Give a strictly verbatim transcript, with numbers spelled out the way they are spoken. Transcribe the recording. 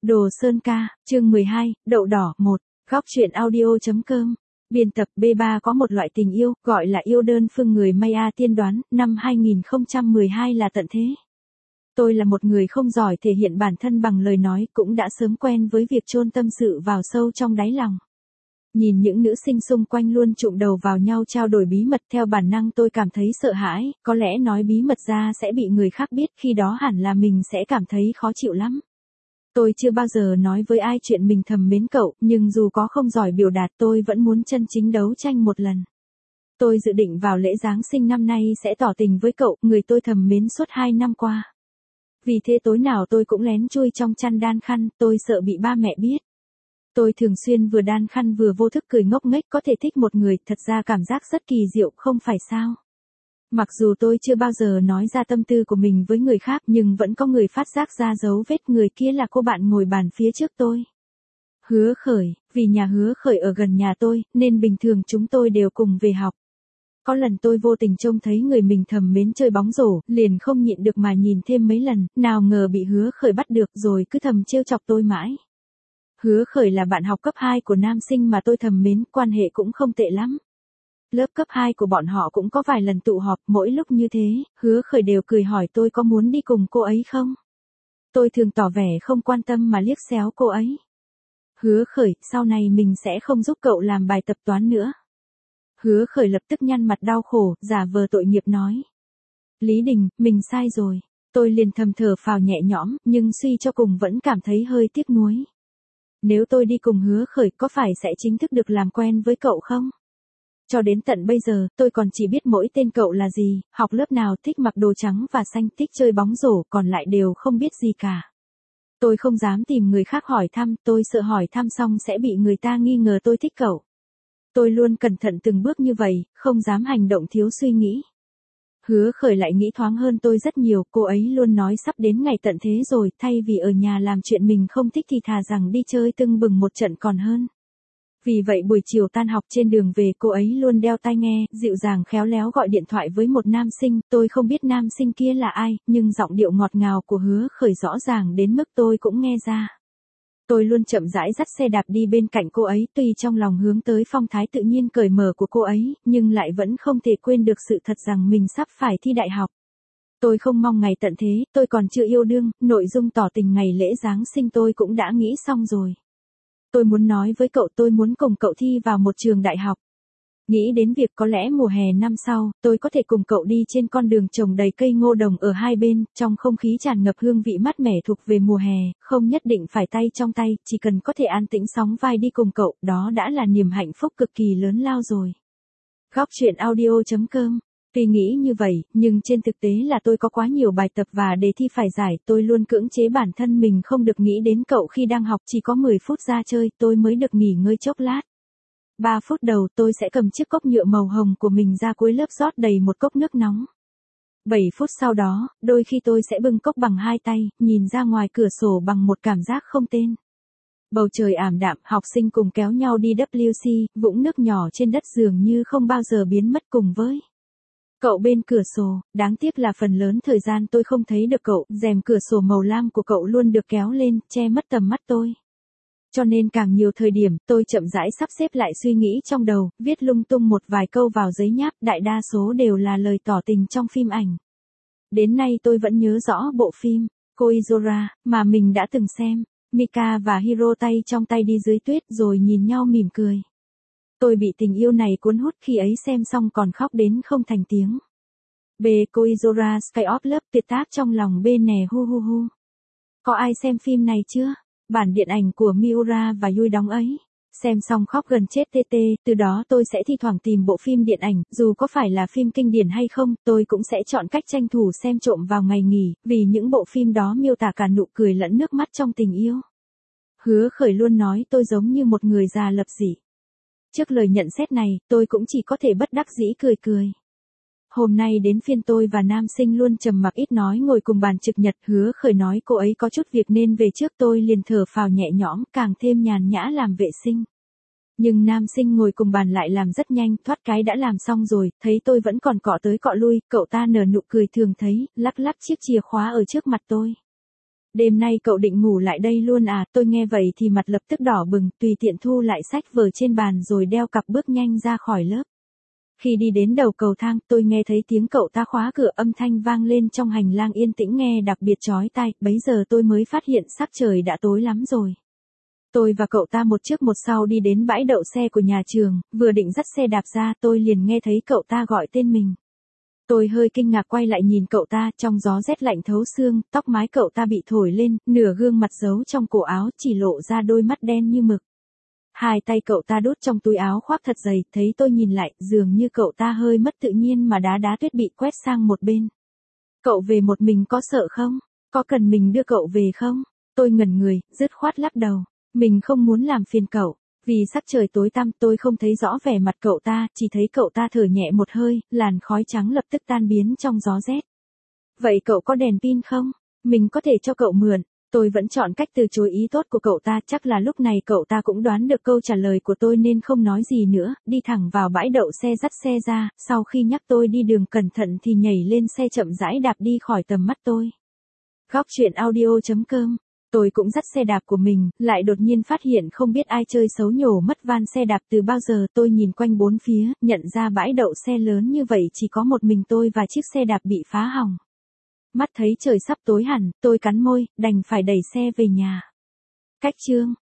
Đồ Sơn Ca, chương mười hai, Đậu Đỏ một, Góc truyện audio.com. Biên tập B ba có một loại tình yêu, gọi là yêu đơn phương. Người Maya tiên đoán, năm hai nghìn không trăm mười hai là tận thế. Tôi là một người không giỏi thể hiện bản thân bằng lời nói, cũng đã sớm quen với việc chôn tâm sự vào sâu trong đáy lòng. Nhìn những nữ sinh xung quanh luôn chụm đầu vào nhau trao đổi bí mật, theo bản năng tôi cảm thấy sợ hãi, có lẽ nói bí mật ra sẽ bị người khác biết, khi đó hẳn là mình sẽ cảm thấy khó chịu lắm. Tôi chưa bao giờ nói với ai chuyện mình thầm mến cậu, nhưng dù có không giỏi biểu đạt tôi vẫn muốn chân chính đấu tranh một lần. Tôi dự định vào lễ Giáng sinh năm nay sẽ tỏ tình với cậu, người tôi thầm mến suốt hai năm qua. Vì thế tối nào tôi cũng lén chui trong chăn đan khăn, tôi sợ bị ba mẹ biết. Tôi thường xuyên vừa đan khăn vừa vô thức cười ngốc nghếch, có thể thích một người, thật ra cảm giác rất kỳ diệu, không phải sao? Mặc dù tôi chưa bao giờ nói ra tâm tư của mình với người khác, nhưng vẫn có người phát giác ra dấu vết. Người kia là cô bạn ngồi bàn phía trước tôi. Hứa Khởi, vì nhà Hứa Khởi ở gần nhà tôi, nên bình thường chúng tôi đều cùng về học. Có lần tôi vô tình trông thấy người mình thầm mến chơi bóng rổ, liền không nhịn được mà nhìn thêm mấy lần, nào ngờ bị Hứa Khởi bắt được rồi cứ thầm trêu chọc tôi mãi. Hứa Khởi là bạn học cấp hai của nam sinh mà tôi thầm mến, quan hệ cũng không tệ lắm. Lớp cấp hai của bọn họ cũng có vài lần tụ họp, mỗi lúc như thế, Hứa Khởi đều cười hỏi tôi có muốn đi cùng cô ấy không. Tôi thường tỏ vẻ không quan tâm mà liếc xéo cô ấy. Hứa Khởi, sau này mình sẽ không giúp cậu làm bài tập toán nữa. Hứa Khởi lập tức nhăn mặt đau khổ, giả vờ tội nghiệp nói. Lý Đình, mình sai rồi. Tôi liền thầm thở phào nhẹ nhõm, nhưng suy cho cùng vẫn cảm thấy hơi tiếc nuối. Nếu tôi đi cùng Hứa Khởi có phải sẽ chính thức được làm quen với cậu không? Cho đến tận bây giờ, tôi còn chỉ biết mỗi tên cậu là gì, học lớp nào, thích mặc đồ trắng và xanh, thích chơi bóng rổ, còn lại đều không biết gì cả. Tôi không dám tìm người khác hỏi thăm, tôi sợ hỏi thăm xong sẽ bị người ta nghi ngờ tôi thích cậu. Tôi luôn cẩn thận từng bước như vậy, không dám hành động thiếu suy nghĩ. Hứa Khởi lại nghĩ thoáng hơn tôi rất nhiều, cô ấy luôn nói sắp đến ngày tận thế rồi, thay vì ở nhà làm chuyện mình không thích thì thà rằng đi chơi tưng bừng một trận còn hơn. Vì vậy buổi chiều tan học trên đường về, cô ấy luôn đeo tai nghe, dịu dàng khéo léo gọi điện thoại với một nam sinh. Tôi không biết nam sinh kia là ai, nhưng giọng điệu ngọt ngào của Hứa Khởi rõ ràng đến mức tôi cũng nghe ra. Tôi luôn chậm rãi dắt xe đạp đi bên cạnh cô ấy, tuy trong lòng hướng tới phong thái tự nhiên cởi mở của cô ấy, nhưng lại vẫn không thể quên được sự thật rằng mình sắp phải thi đại học. Tôi không mong ngày tận thế, tôi còn chưa yêu đương, nội dung tỏ tình ngày lễ Giáng sinh tôi cũng đã nghĩ xong rồi. Tôi muốn nói với cậu, tôi muốn cùng cậu thi vào một trường đại học. Nghĩ đến việc có lẽ mùa hè năm sau, tôi có thể cùng cậu đi trên con đường trồng đầy cây ngô đồng ở hai bên, trong không khí tràn ngập hương vị mát mẻ thuộc về mùa hè, không nhất định phải tay trong tay, chỉ cần có thể an tĩnh sóng vai đi cùng cậu, đó đã là niềm hạnh phúc cực kỳ lớn lao rồi. Góc truyện audio.com. Tuy nghĩ như vậy, nhưng trên thực tế là tôi có quá nhiều bài tập và đề thi phải giải, tôi luôn cưỡng chế bản thân mình không được nghĩ đến cậu khi đang học, chỉ có mười phút ra chơi, tôi mới được nghỉ ngơi chốc lát. ba phút đầu tôi sẽ cầm chiếc cốc nhựa màu hồng của mình ra cuối lớp rót đầy một cốc nước nóng. bảy phút sau đó, đôi khi tôi sẽ bưng cốc bằng hai tay, nhìn ra ngoài cửa sổ bằng một cảm giác không tên. Bầu trời ảm đạm, học sinh cùng kéo nhau đi vê kép xê, vũng nước nhỏ trên đất dường như không bao giờ biến mất cùng với cậu bên cửa sổ. Đáng tiếc là phần lớn thời gian tôi không thấy được cậu, rèm cửa sổ màu lam của cậu luôn được kéo lên, che mất tầm mắt tôi. Cho nên càng nhiều thời điểm, tôi chậm rãi sắp xếp lại suy nghĩ trong đầu, viết lung tung một vài câu vào giấy nháp, đại đa số đều là lời tỏ tình trong phim ảnh. Đến nay tôi vẫn nhớ rõ bộ phim Koizora mà mình đã từng xem, Mika và Hiro tay trong tay đi dưới tuyết rồi nhìn nhau mỉm cười. Tôi bị tình yêu này cuốn hút, khi ấy xem xong còn khóc đến không thành tiếng. B. Koizora Sky of Love tuyệt tác trong lòng B nè hu hu hu. Có ai xem phim này chưa? Bản điện ảnh của Miura và Yui đóng ấy. Xem xong khóc gần chết tê tê, từ đó tôi sẽ thi thoảng tìm bộ phim điện ảnh, dù có phải là phim kinh điển hay không, tôi cũng sẽ chọn cách tranh thủ xem trộm vào ngày nghỉ, vì những bộ phim đó miêu tả cả nụ cười lẫn nước mắt trong tình yêu. Hứa Khởi luôn nói tôi giống như một người già lập dị. Trước lời nhận xét này, tôi cũng chỉ có thể bất đắc dĩ cười cười. Hôm nay đến phiên tôi và nam sinh luôn trầm mặc ít nói ngồi cùng bàn trực nhật. Hứa Khởi nói cô ấy có chút việc nên về trước, tôi liền thở phào nhẹ nhõm, càng thêm nhàn nhã làm vệ sinh. Nhưng nam sinh ngồi cùng bàn lại làm rất nhanh, thoát cái đã làm xong rồi, thấy tôi vẫn còn cọ tới cọ lui, cậu ta nở nụ cười thường thấy, lắc lắc chiếc chìa khóa ở trước mặt tôi. Đêm nay cậu định ngủ lại đây luôn à? Tôi nghe vậy thì mặt lập tức đỏ bừng, tùy tiện thu lại sách vở trên bàn rồi đeo cặp bước nhanh ra khỏi lớp. Khi đi đến đầu cầu thang, tôi nghe thấy tiếng cậu ta khóa cửa, âm thanh vang lên trong hành lang yên tĩnh nghe đặc biệt chói tai, bấy giờ tôi mới phát hiện sắc trời đã tối lắm rồi. Tôi và cậu ta một trước một sau đi đến bãi đậu xe của nhà trường, vừa định dắt xe đạp ra tôi liền nghe thấy cậu ta gọi tên mình. Tôi hơi kinh ngạc quay lại nhìn cậu ta, trong gió rét lạnh thấu xương, tóc mái cậu ta bị thổi lên, nửa gương mặt giấu trong cổ áo chỉ lộ ra đôi mắt đen như mực. Hai tay cậu ta đút trong túi áo khoác thật dày, thấy tôi nhìn lại, dường như cậu ta hơi mất tự nhiên mà đá đá tuyết bị quét sang một bên. Cậu về một mình có sợ không? Có cần mình đưa cậu về không? Tôi ngẩn người, dứt khoát lắc đầu. Mình không muốn làm phiền cậu. Vì sắc trời tối tăm tôi không thấy rõ vẻ mặt cậu ta, chỉ thấy cậu ta thở nhẹ một hơi, làn khói trắng lập tức tan biến trong gió rét. Vậy cậu có đèn pin không? Mình có thể cho cậu mượn. Tôi vẫn chọn cách từ chối ý tốt của cậu ta, chắc là lúc này cậu ta cũng đoán được câu trả lời của tôi nên không nói gì nữa, đi thẳng vào bãi đậu xe dắt xe ra, sau khi nhắc tôi đi đường cẩn thận thì nhảy lên xe chậm rãi đạp đi khỏi tầm mắt tôi. Góc truyện audio chấm com. Tôi cũng dắt xe đạp của mình, lại đột nhiên phát hiện không biết ai chơi xấu nhổ mất van xe đạp từ bao giờ. Tôi nhìn quanh bốn phía, nhận ra bãi đậu xe lớn như vậy chỉ có một mình tôi và chiếc xe đạp bị phá hỏng. Mắt thấy trời sắp tối hẳn, tôi cắn môi, đành phải đẩy xe về nhà. Cách chương